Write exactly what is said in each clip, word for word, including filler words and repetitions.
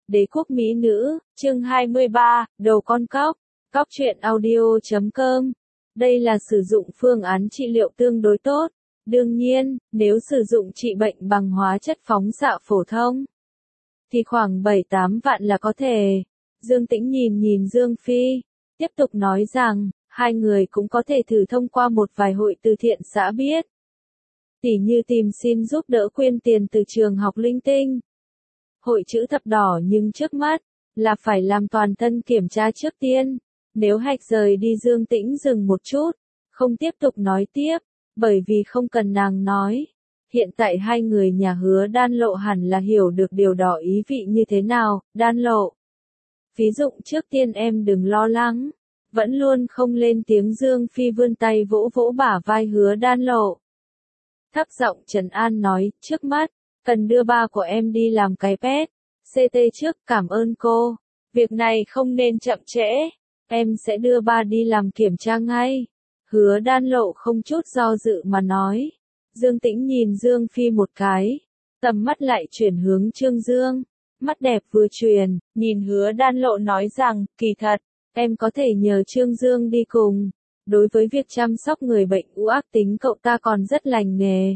Đế quốc mỹ nữ, chương hai mươi ba, đầu con cóc, cóc truyện audio chấm com. Đây là sử dụng phương án trị liệu tương đối tốt. Đương nhiên, nếu sử dụng trị bệnh bằng hóa chất phóng xạ phổ thông, thì khoảng bảy tám vạn là có thể. Dương Tĩnh nhìn nhìn Dương Phi, tiếp tục nói rằng, hai người cũng có thể thử thông qua một vài hội từ thiện xã biết. Tỉ như tìm xin giúp đỡ quyên tiền từ trường học linh tinh. Hội chữ thập đỏ nhưng trước mắt, là phải làm toàn thân kiểm tra trước tiên. Nếu hạch rời đi Dương Tĩnh dừng một chút, không tiếp tục nói tiếp, bởi vì không cần nàng nói. Hiện tại hai người nhà Hứa Đan Lộ hẳn là hiểu được điều đó ý vị như thế nào. Đan Lộ, ví dụ trước tiên em đừng lo lắng. Vẫn luôn không lên tiếng Dương Phi vươn tay vỗ vỗ bả vai Hứa Đan Lộ. Thấp giọng trấn an nói, trước mắt, cần đưa ba của em đi làm cái pét xê tê trước, cảm ơn cô. Việc này không nên chậm trễ, em sẽ đưa ba đi làm kiểm tra ngay. Hứa Đan Lộ không chút do dự mà nói. Dương Tĩnh nhìn Dương Phi một cái, tầm mắt lại chuyển hướng Trương Dương. Mắt đẹp vừa chuyển, nhìn Hứa Đan Lộ nói rằng, kỳ thật, em có thể nhờ Trương Dương đi cùng. Đối với việc chăm sóc người bệnh u ác tính cậu ta còn rất lành nghề.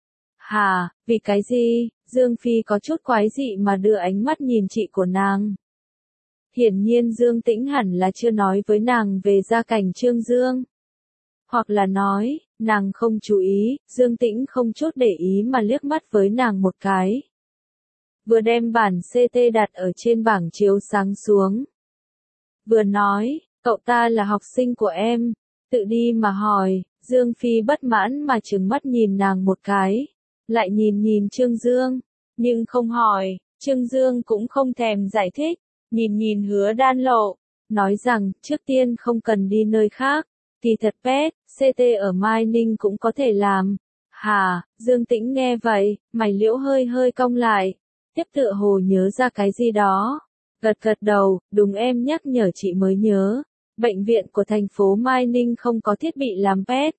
Hà, vì cái gì? Dương Phi có chút quái dị mà đưa ánh mắt nhìn chị của nàng. Hiển nhiên Dương Tĩnh hẳn là chưa nói với nàng về gia cảnh Trương Dương. Hoặc là nói, nàng không chú ý, Dương Tĩnh không chút để ý mà liếc mắt với nàng một cái. Vừa đem bản xê tê đặt ở trên bảng chiếu sáng xuống. Vừa nói, cậu ta là học sinh của em, tự đi mà hỏi. Dương Phi bất mãn mà trừng mắt nhìn nàng một cái, lại nhìn nhìn Trương Dương, nhưng không hỏi. Trương Dương cũng không thèm giải thích, nhìn nhìn Hứa Đan Lộ, nói rằng trước tiên không cần đi nơi khác, kỳ thật pét xê tê ở Mai Ninh cũng có thể làm. Hà, Dương Tĩnh nghe vậy, mày liễu hơi hơi cong lại, tiếp tựa hồ nhớ ra cái gì đó, gật gật đầu, đúng em nhắc nhở chị mới nhớ. Bệnh viện của thành phố Mai Ninh không có thiết bị làm pét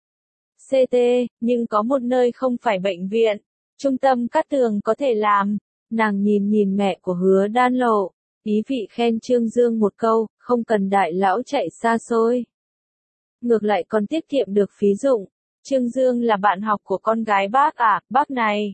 xê tê, nhưng có một nơi không phải bệnh viện, trung tâm Cát Tường có thể làm. Nàng nhìn nhìn mẹ của Hứa Đan Lộ, ý vị khen Trương Dương một câu, không cần đại lão chạy xa xôi. Ngược lại còn tiết kiệm được phí dụng. Trương Dương là bạn học của con gái bác à, bác này.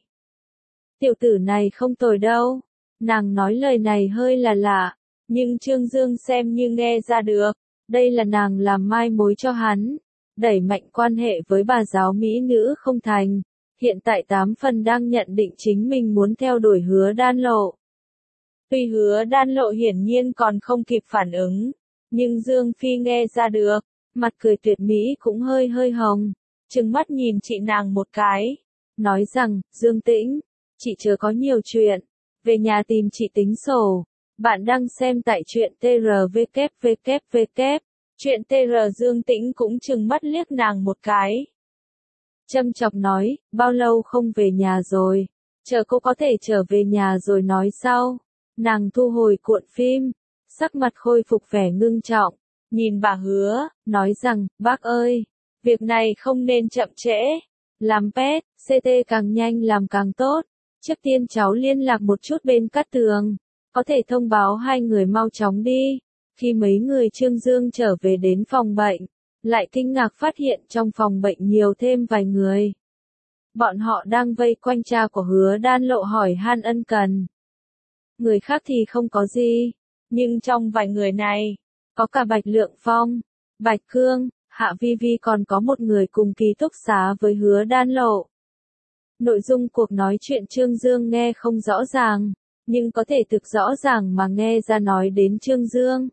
Tiểu tử này không tồi đâu. Nàng nói lời này hơi là lạ, nhưng Trương Dương xem như nghe ra được. Đây là nàng làm mai mối cho hắn, đẩy mạnh quan hệ với bà giáo mỹ nữ không thành. Hiện tại tám phần đang nhận định chính mình muốn theo đuổi Hứa Đan Lộ. Tuy Hứa Đan Lộ hiển nhiên còn không kịp phản ứng, nhưng Dương Phi nghe ra được, mặt cười tuyệt mỹ cũng hơi hơi hồng, trừng mắt nhìn chị nàng một cái, nói rằng, Dương Tĩnh, chị chưa có nhiều chuyện, về nhà tìm chị tính sổ. Bạn đang xem tại truyện tê rờ vê kép vê kép vê kép, truyện tê rờ. Dương Tĩnh cũng trừng mắt liếc nàng một cái. Châm chọc nói, bao lâu không về nhà rồi, chờ cô có thể trở về nhà rồi nói sau. Nàng thu hồi cuộn phim, sắc mặt khôi phục vẻ ngưng trọng, nhìn bà Hứa, nói rằng, bác ơi, việc này không nên chậm trễ, làm pét xê tê càng nhanh làm càng tốt. Trước tiên cháu liên lạc một chút bên Cát Tường, có thể thông báo hai người mau chóng đi. Khi mấy người Trương Dương trở về đến phòng bệnh, lại kinh ngạc phát hiện trong phòng bệnh nhiều thêm vài người. Bọn họ đang vây quanh cha của Hứa Đan Lộ hỏi han ân cần. Người khác thì không có gì, nhưng trong vài người này, có cả Bạch Lượng Phong, Bạch Cương, Hạ Vi Vi, còn có một người cùng ký túc xá với Hứa Đan Lộ. Nội dung cuộc nói chuyện Trương Dương nghe không rõ ràng, nhưng có thể thực rõ ràng mà nghe ra nói đến Trương Dương.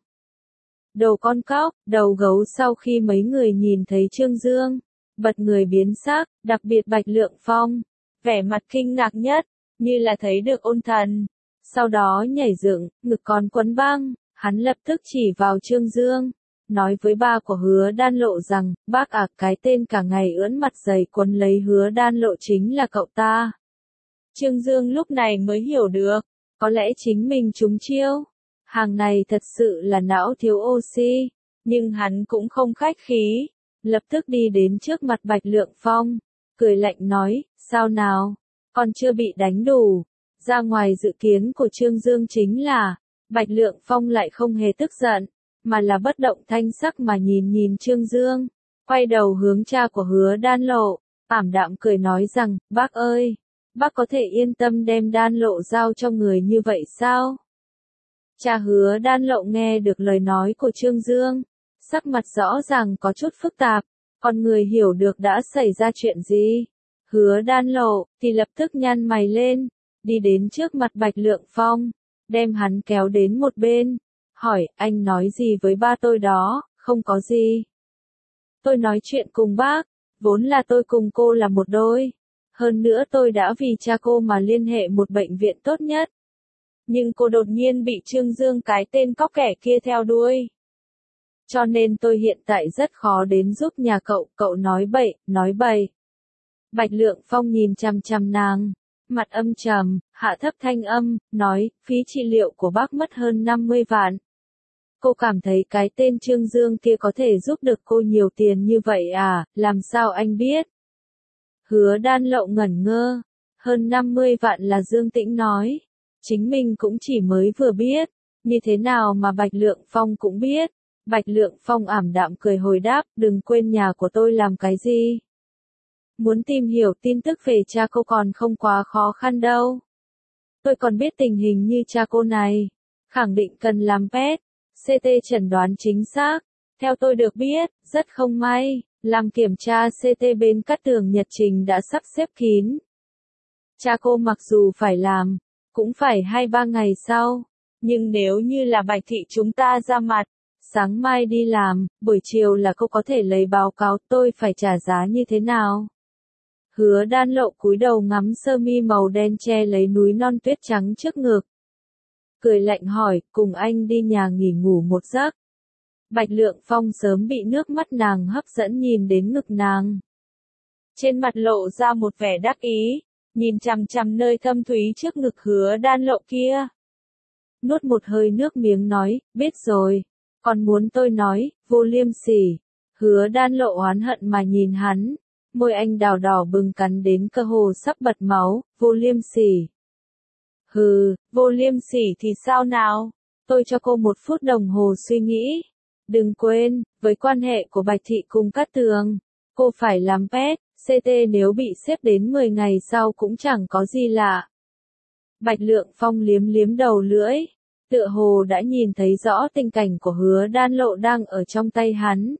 Đầu con cóc, đầu gấu. Sau khi mấy người nhìn thấy Trương Dương, bật người biến sắc, đặc biệt Bạch Lượng Phong, vẻ mặt kinh ngạc nhất, như là thấy được ôn thần. Sau đó nhảy dựng, ngực còn quấn băng, hắn lập tức chỉ vào Trương Dương, nói với ba của Hứa Đan Lộ rằng, bác à, cái tên cả ngày ưỡn mặt dày quấn lấy Hứa Đan Lộ chính là cậu ta. Trương Dương lúc này mới hiểu được, có lẽ chính mình trúng chiêu. Hàng này thật sự là não thiếu oxy, nhưng hắn cũng không khách khí, lập tức đi đến trước mặt Bạch Lượng Phong, cười lạnh nói, sao nào, còn chưa bị đánh đủ. Ra ngoài dự kiến của Trương Dương chính là, Bạch Lượng Phong lại không hề tức giận, mà là bất động thanh sắc mà nhìn nhìn Trương Dương, quay đầu hướng cha của Hứa Đan Lộ, ảm đạm cười nói rằng, bác ơi, bác có thể yên tâm đem Đan Lộ giao cho người như vậy sao? Cha Hứa Đan Lộ nghe được lời nói của Trương Dương, sắc mặt rõ ràng có chút phức tạp, còn người hiểu được đã xảy ra chuyện gì. Hứa Đan Lộ thì lập tức nhăn mày lên, đi đến trước mặt Bạch Lượng Phong, đem hắn kéo đến một bên, hỏi, anh nói gì với ba tôi đó? Không có gì. Tôi nói chuyện cùng bác, vốn là tôi cùng cô là một đôi. Hơn nữa tôi đã vì cha cô mà liên hệ một bệnh viện tốt nhất. Nhưng cô đột nhiên bị Trương Dương cái tên cóc kẻ kia theo đuôi. Cho nên tôi hiện tại rất khó đến giúp nhà cậu, cậu nói bậy, nói bậy. Bạch Lượng Phong nhìn chằm chằm nàng, mặt âm trầm, hạ thấp thanh âm, nói, phí trị liệu của bác mất hơn năm mươi vạn. Cô cảm thấy cái tên Trương Dương kia có thể giúp được cô nhiều tiền như vậy à, làm sao anh biết? Hứa Đan Lộ ngẩn ngơ, hơn năm mươi vạn là Dương Tĩnh nói, chính mình cũng chỉ mới vừa biết, như thế nào mà Bạch Lượng Phong cũng biết. Bạch Lượng Phong ảm đạm cười hồi đáp, đừng quên nhà của tôi làm cái gì. Muốn tìm hiểu tin tức về cha cô còn không quá khó khăn đâu. Tôi còn biết tình hình như cha cô này, khẳng định cần làm pê e tê, xê tê chẩn đoán chính xác. Theo tôi được biết, rất không may, làm kiểm tra xê tê bên Cát Tường Nhật Trình đã sắp xếp kín. Cha cô mặc dù phải làm, cũng phải hai ba ngày sau, nhưng nếu như là Bạch Thị chúng ta ra mặt, sáng mai đi làm, buổi chiều là cô có thể lấy báo cáo, tôi phải trả giá như thế nào? Hứa Đan Lộ cúi đầu ngắm sơ mi màu đen che lấy núi non tuyết trắng trước ngực. Cười lạnh hỏi, cùng anh đi nhà nghỉ ngủ một giấc. Bạch Lượng Phong sớm bị nước mắt nàng hấp dẫn nhìn đến ngực nàng. Trên mặt lộ ra một vẻ đắc ý, nhìn chằm chằm nơi thâm thúy trước ngực Hứa Đan Lộ kia. Nuốt một hơi nước miếng nói, biết rồi, còn muốn tôi nói, vô liêm sỉ. Hứa Đan Lộ oán hận mà nhìn hắn, môi anh đào đỏ bừng cắn đến cơ hồ sắp bật máu, vô liêm sỉ. Hừ, vô liêm sỉ thì sao nào? Tôi cho cô một phút đồng hồ suy nghĩ. Đừng quên, với quan hệ của Bạch Thị cùng Cát Tường, cô phải làm pê e tê, xê tê nếu bị xếp đến mười ngày sau cũng chẳng có gì lạ. Bạch Lượng Phong liếm liếm đầu lưỡi, tựa hồ đã nhìn thấy rõ tình cảnh của Hứa Đan Lộ đang ở trong tay hắn.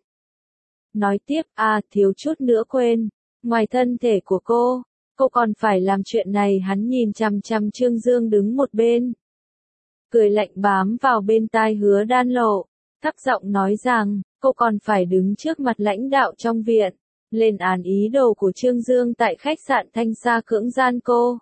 Nói tiếp, à thiếu chút nữa quên, ngoài thân thể của cô, cô còn phải làm chuyện này. Hắn nhìn chằm chằm Trương Dương đứng một bên, cười lạnh bám vào bên tai Hứa Đan Lộ, thấp giọng nói rằng, cô còn phải đứng trước mặt lãnh đạo trong viện, lên án ý đồ của Trương Dương tại khách sạn Thanh Sa cưỡng gian cô.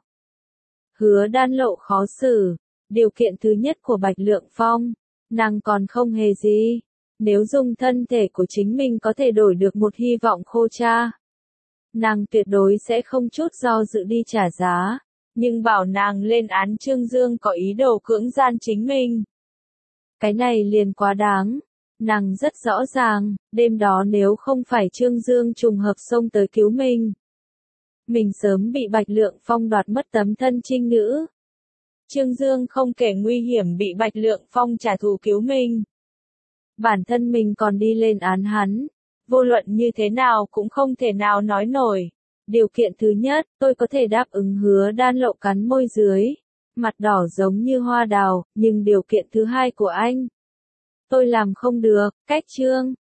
Hứa Đan Lộ khó xử, điều kiện thứ nhất của Bạch Lượng Phong, nàng còn không hề gì. Nếu dùng thân thể của chính mình có thể đổi được một hy vọng khô cha, nàng tuyệt đối sẽ không chút do dự đi trả giá. Nhưng bảo nàng lên án Trương Dương có ý đồ cưỡng gian chính mình, cái này liền quá đáng. Nàng rất rõ ràng, đêm đó nếu không phải Trương Dương trùng hợp xông tới cứu mình, mình sớm bị Bạch Lượng Phong đoạt mất tấm thân trinh nữ. Trương Dương không kể nguy hiểm bị Bạch Lượng Phong trả thù cứu mình, bản thân mình còn đi lên án hắn, vô luận như thế nào cũng không thể nào nói nổi. Điều kiện thứ nhất, tôi có thể đáp ứng. Hứa Đan Lộ cắn môi dưới, mặt đỏ giống như hoa đào, nhưng điều kiện thứ hai của anh, tôi làm không được. Cách Trương